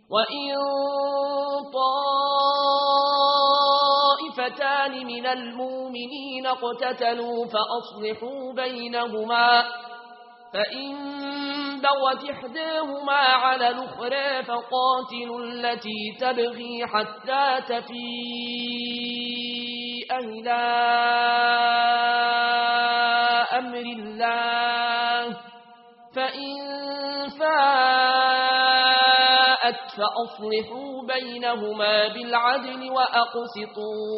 وإن طائفتان من المؤمنين اقتتلوا فأصلحوا بينهما فإن بغت إحداهما على الأخرى فقاتلوا التي تبغي حتى تفيء إلى أمر الله فإن فاءت فأصلحوا بينهما بالعدل وأقسطوا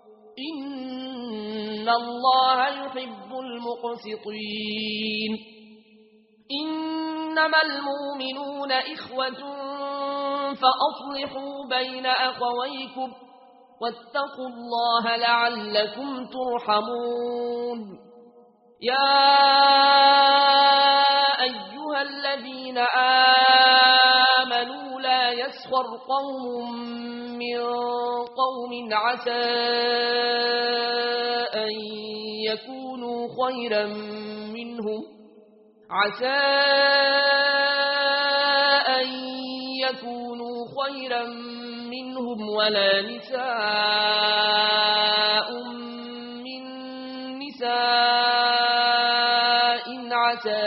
إن الله يحب المقسطين إنما المؤمنون إخوة فأصلحوا بين أخويكم واتقوا الله لعلكم ترحمون يا أيها الذين آمنوا لا يسخر قوم من قوم عسى أن يكونوا خيرا منهم ولا نساء من نساء عسى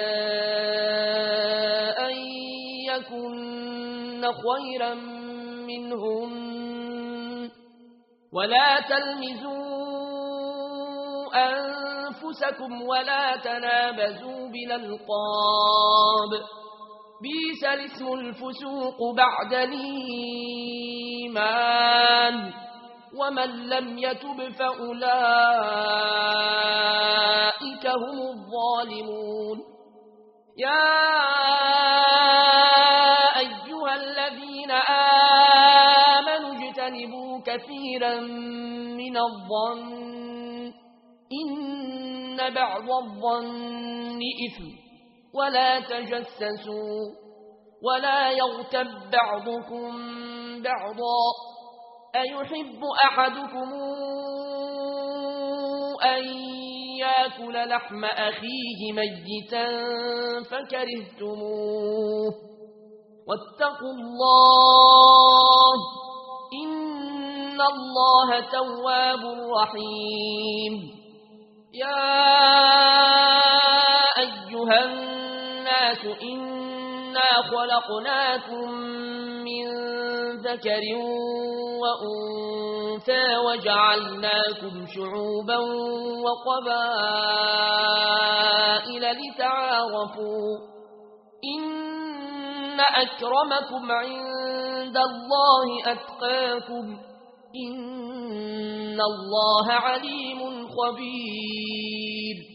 أن يكن خيرا منهم ولا تلمزوا أنفسكم ولا تنابزوا بالألقاب بئس الاسم الفسوق بعد الإيمان ومن لم يتب فأولئك هم الظالمون يا أيها الذين آمنوا اجتنبوا كثيرا من الظن إن بعض الظن إثم ولا تجسسوا ولا يغتب بعضكم بعضا أيحب أحدكم أن يأكل لحم أخيه ميتا فكرهتموه واتقوا الله إن الله تواب رحيم يا أيها الناس إنا خلقناكم من ذكر وأنثى وجعلناكم شعوبا وقبائل لتعارفوا إن أكرمكم عند الله أتقاكم إن الله عليم خبير